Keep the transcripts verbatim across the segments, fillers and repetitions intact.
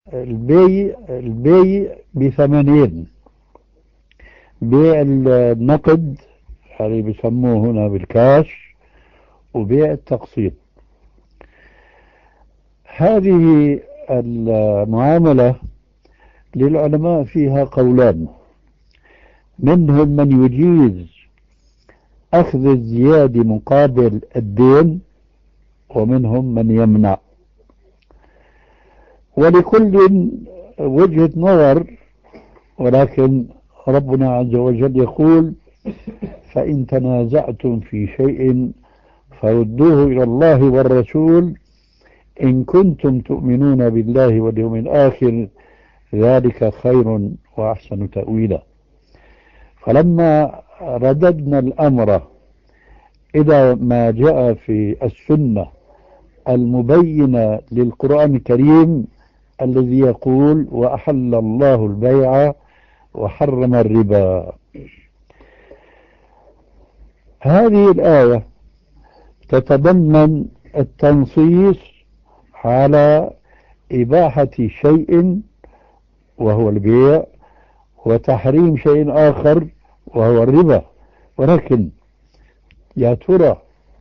البيع البيع بثمنين: بيع النقد اللي بيسموه هنا بالكاش، وبيع التقسيط. هذه المعاملة للعلماء فيها قولان: منهم من يجيز أخذ الزيادة مقابل الدين، ومنهم من يمنع، ولكل وجهة نظر. ولكن ربنا عز وجل يقول: فإن تنازعتم في شيء فردوه إلى الله والرسول إن كنتم تؤمنون بالله واليوم الآخر ذلك خير وأحسن تأويلا. فلما رددنا الأمر إلى ما جاء في السنة المبينة للقرآن الكريم الذي يقول: وأحل الله البيع وحرم الربا، هذه الآية تتضمن التنصيص على إباحة شيء وهو البيع، وتحريم شيء آخر وهو الربا. ولكن يا ترى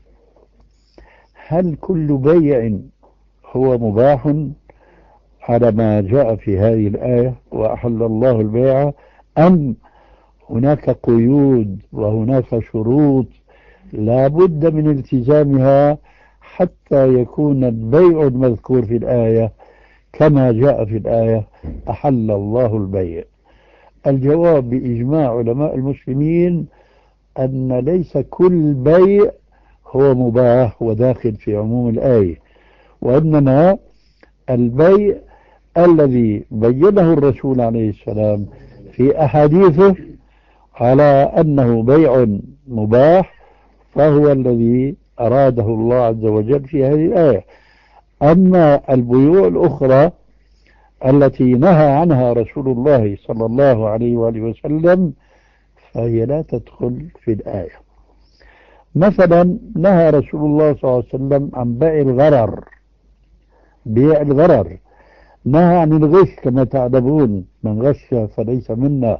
هل كل بيع هو مباح على ما جاء في هذه الآية وأحل الله البيع، أم هناك قيود وهناك شروط لا بد من التزامها حتى يكون البيع المذكور في الآية كما جاء في الآية أحل الله البيع؟ الجواب بإجماع علماء المسلمين أن ليس كل بيع هو مباح وداخل في عموم الآية، وإنما البيع الذي بينه الرسول عليه السلام في أحاديثه على أنه بيع مباح فهو الذي أراده الله عز وجل في هذه الآية. أما البيوع الأخرى التي نهى عنها رسول الله صلى الله عليه وآله وسلم فهي لا تدخل في الآية. مثلا نهى رسول الله صلى الله عليه وسلم عن بيع الغرر، بيع الغرر، نهى عن الغش كما تعلمون: من غش فليس منا.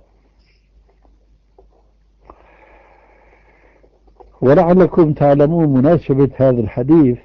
ولعلكم تعلمون مناسبة هذا الحديث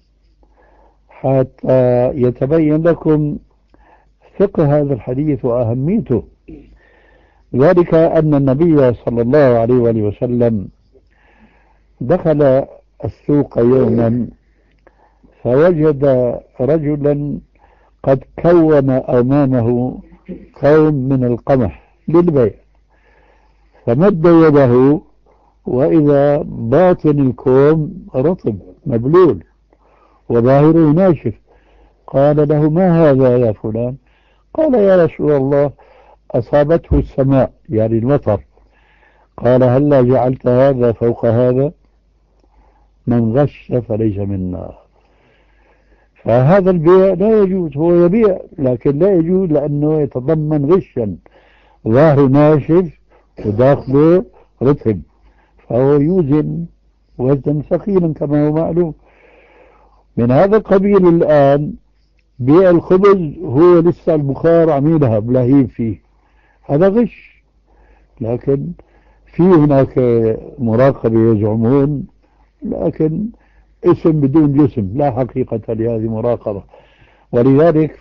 حتى يتبين لكم فقه هذا الحديث وأهميته، ذلك أن النبي صلى الله عليه وآله وسلم دخل السوق يوما فوجد رجلا قد كون أمامه كوم من القمح للبيع، فمد يده وإذا باطن الكوم رطب مبلول وظاهره ناشف. قال له: ما هذا يا فلان؟ قال: يا رسول الله أصابته السماء، يعني المطر. قال: هلا جعلت هذا فوق هذا؟ من غش فليس منا. فهذا البيع لا يجوز، هو يبيع لكن لا يجوز لأنه يتضمن غشا، ظاهره ناشف وداخله رطب، فهو يوزن وزنا ثقيلا كما هو معلوم. من هذا القبيل الآن بيع الخبز، هو لسه البخار عم يلهب لهيب فيه، هذا غش، لكن في هناك مراقبة يزعمون، لكن اسم بدون جسم، لا حقيقة لهذه مراقبة. ولذلك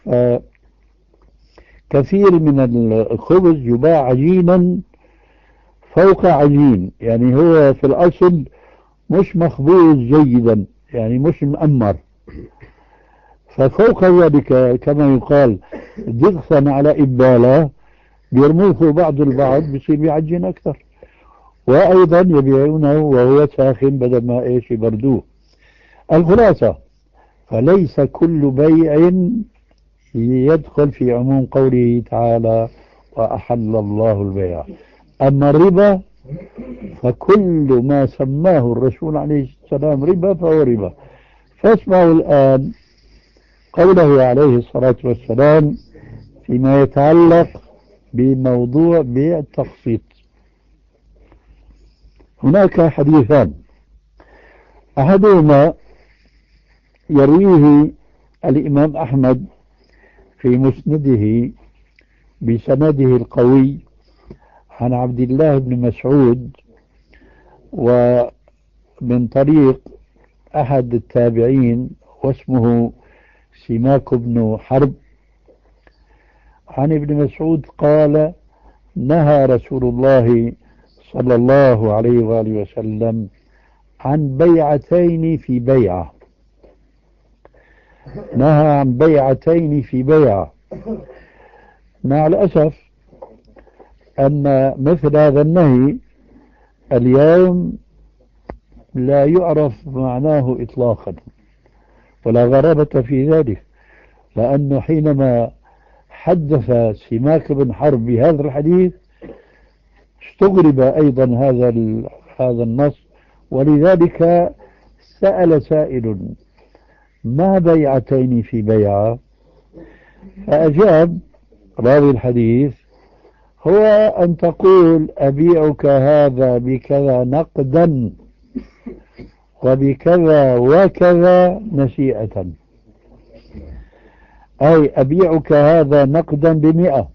كثير من الخبز يباع عجينا فوق عجين، يعني هو في الأصل مش مخبوز جيدا، يعني مش مأمر، ففوق ذلك كما يقال ضغطا على إبالة بيرموه بعض البعض بيصير بيعجن أكثر، وأيضا يبيعونه وهو ساخن بدل ما إيش يبردوه. الخلاصة فليس كل بيع يدخل في عموم قوله تعالى: وأحل الله البيع. أما الربا فكل ما سماه الرسول عليه السلام ربا فهو ربا. فاسمعوا الآن قوله عليه الصلاة والسلام فيما يتعلق بموضوع بيع التقسيط. هناك حديثان، أحدهما يرويه الإمام أحمد في مسنده بسنده القوي عن عبد الله بن مسعود ومن طريق أحد التابعين واسمه سماك بن حرب عن ابن مسعود قال: نهى رسول الله صلى الله عليه وآله وسلم عن بيعتين في بيعة. نهى عن بيعتين في بيعة. مع الأسف أن مثل هذا النهي اليوم لا يعرف معناه إطلاقا ولا غرابة في ذلك، لأنه حينما حدث سماك بن حرب بهذا الحديث استغرب أيضا هذا هذا النص، ولذلك سأل سائل: ما بيعتين في بيعة؟ فأجاب راوي الحديث: هو أن تقول أبيعك هذا بكذا نقدا وبكذا وكذا نسيئة، أي أبيعك هذا نقدا بمئة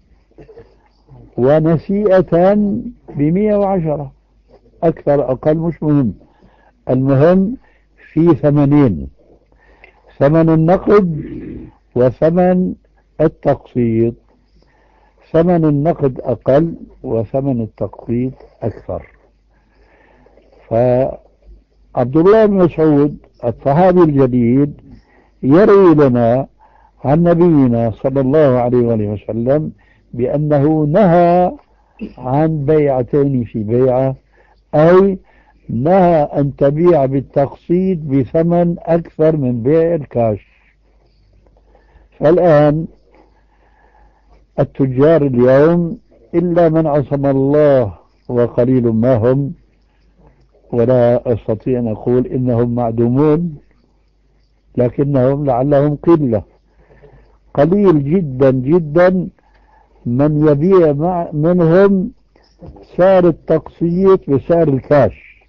ونسيئة بمئة وعشرة، أكثر أقل مش مهم، المهم في ثمنين: ثمن النقد وثمن التقسيط. ثمن النقد أقل وثمن التقسيط أكثر. فعبد الله بن مسعود الصحابي الجليل يروي لنا عن نبينا صلى الله عليه وسلم بأنه نهى عن بيعتين في بيعة، أي نهى أن تبيع بالتقسيط بثمن أكثر من بيع الكاش. فالآن التجار اليوم إلا من عصم الله وقليل ما هم، ولا أستطيع أن أقول إنهم معدومون، لكنهم لعلهم قلة، قليل جدا جدا من يبيع مع منهم سعر التقسيط بسعر الكاش،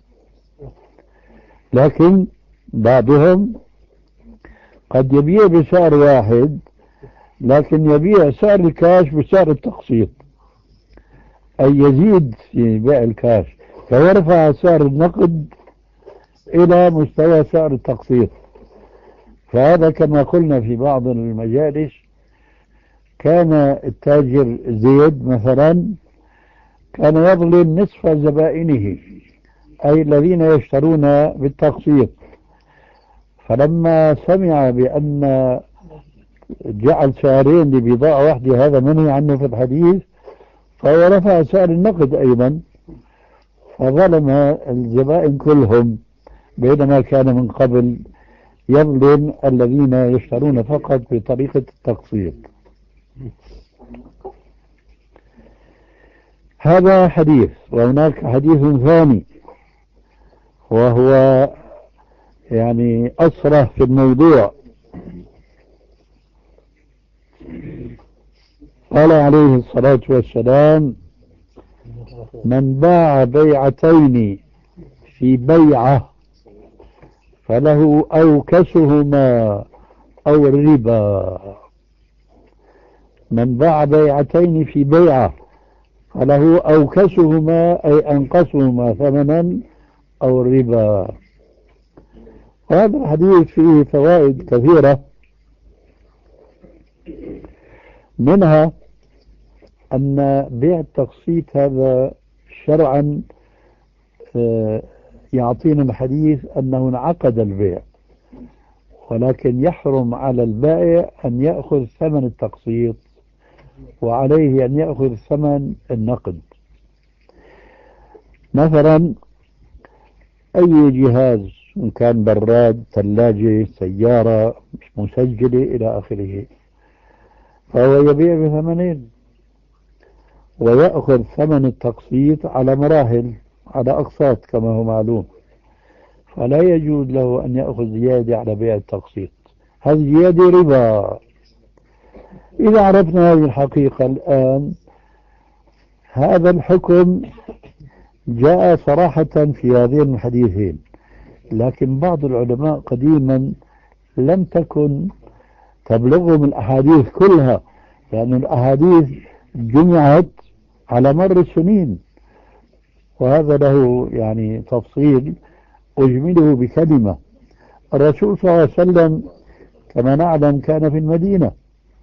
لكن بعضهم قد يبيع بسعر واحد لكن يبيع سعر الكاش بسعر التقسيط، أي يزيد في بيع الكاش فيرفع سعر النقد إلى مستوى سعر التقسيط. فهذا كما قلنا في بعض المجالس، كان التاجر زيد مثلا كان يظلم نصف زبائنه، أي الذين يشترون بالتقسيط، فلما سمع بأن جعل سعرين لبضاعة واحدة هذا منهي عنه في الحديث، فهو رفع سعر النقد أيضا فظلم الزبائن كلهم، بينما كان من قبل يظلم الذين يشترون فقط بطريقة التقسيط. هذا حديث. وهناك حديث ثاني وهو يعني أصرح في الموضوع. قال عليه الصلاة والسلام: من باع بيعتين في بيعة فله أوكسهما أو الربا. من باع بيعتين في بيعة فله أوكسهما أي أنقصهما ثمنا أو الربا. وهذا الحديث فيه فوائد كثيرة، منها أن بيع التقسيط هذا شرعا يعطينا الحديث أنه انعقد البيع، ولكن يحرم على البائع أن يأخذ ثمن التقسيط وعليه أن يأخذ ثمن النقد. مثلا أي جهاز إن كان براد، ثلاجة، سيارة مسجلة إلى آخره، فهو يبيع بثمنين ويأخذ ثمن التقسيط على مراحل، على أقساط كما هو معلوم، فلا يجوز له أن يأخذ زيادة على بيع التقسيط، هذه زيادة ربا. إذا عرفنا هذه الحقيقة الآن، هذا الحكم جاء صراحة في هذين الحديثين، لكن بعض العلماء قديما لم تكن تبلغهم الأحاديث كلها، لأن الأحاديث جمعت على مر السنين، وهذا له يعني تفصيل أجمله بكلمة. الرسول صلى الله عليه وسلم كما نعلم كان في المدينة،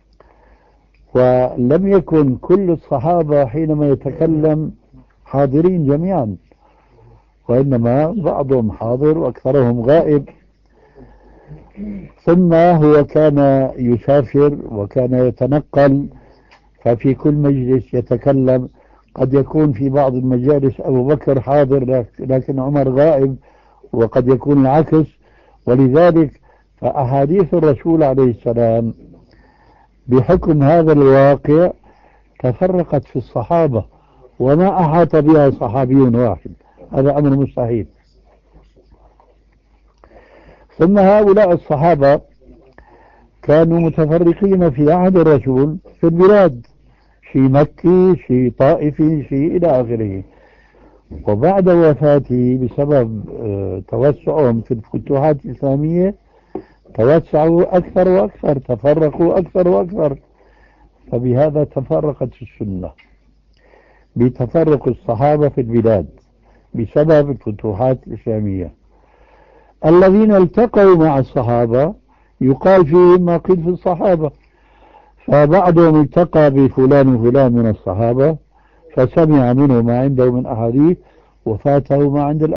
ولم يكن كل الصحابة حينما يتكلم حاضرين جميعا، وإنما بعضهم حاضر وأكثرهم غائب. ثم هو كان يسافر وكان يتنقل، ففي كل مجلس يتكلم، قد يكون في بعض المجالس أبو بكر حاضر لكن عمر غائب، وقد يكون العكس. ولذلك فأحاديث الرسول عليه السلام بحكم هذا الواقع تفرقت في الصحابة، وما أحاط بها صحابي واحد، هذا أمر مستحيل. ثم هؤلاء الصحابة كانوا متفرقين في عهد الرسول في البلاد، شيء مكي، شيء طائفي، شيء إلى آخره. وبعد وفاته بسبب توسعهم في الفتوحات الإسلامية توسعوا أكثر وأكثر، تفرقوا أكثر وأكثر، فبهذا تفرقت السنة بتفرق الصحابة في البلاد بسبب الفتوحات الإسلامية. الذين التقوا مع الصحابة يقال فيهم ما قيل في الصحابة، فبعضهم التقى بفلان وفلان من الصحابة فسمع منه ما عنده من أحاديث وفاته ما عند